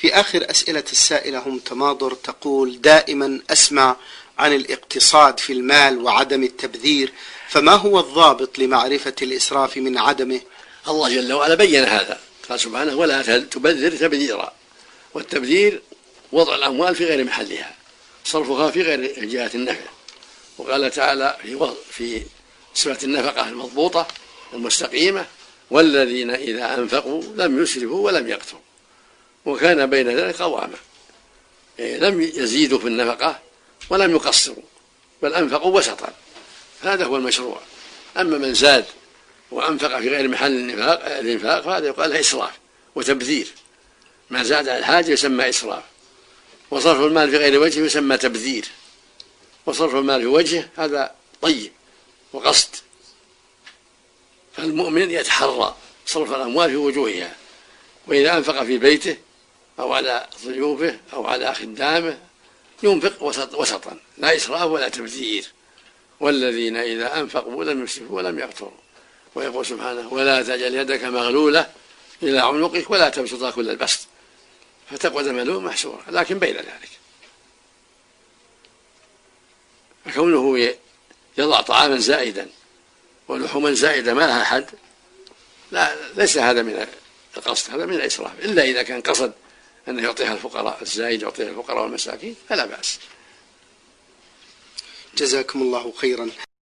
في آخر أسئلة السائلة هم تماضر، تقول: دائما أسمع عن الاقتصاد في المال وعدم التبذير، فما هو الضابط لمعرفة الإسراف من عدمه؟ الله جل وعلا بين هذا، قال سبحانه: ولا تبذر تبذيرا. والتبذير وضع الأموال في غير محلها، صرفها في غير جهة النفع. وقال تعالى في صفة النفقة المضبوطة المستقيمة: والذين إذا أنفقوا لم يسرفوا ولم يقتروا وكان بين ذلك قواما. لم يزيدوا في النفقة ولم يقصروا، بل أنفقوا وسطا، هذا هو المشروع. أما من زاد وأنفق في غير محل الإنفاق فهذا يقال له إسراف وتبذير. ما زاد على الحاجة يسمى إسراف، وصرف المال في غير وجهه يسمى تبذير، وصرف المال في وجهه هذا طيب وقصد. فالمؤمن يتحرى صرف الأموال في وجوهها، وإذا أنفق في بيته أو على ضيوفه أو على خدامه ينفق وسطا، لا إسراف ولا تبذير. والذين إذا أنفقوا لم يسرفوا ولم يقتروا. ويقول سبحانه: ولا تجعل يدك مغلولة إلى عنقك ولا تبسطها كل البسط فتقعد ملوما محسورا. لكن بين ذلك، فكونه يضع طعاما زائدا ولحوما زائدة ما لها حد، لا، ليس هذا من القصد، هذا من الإسراف. إلا إذا كان قصد أن يعطيها الفقراء، الزائد يعطيها الفقراء والمساكين فلا بأس. جزاكم الله خيرا.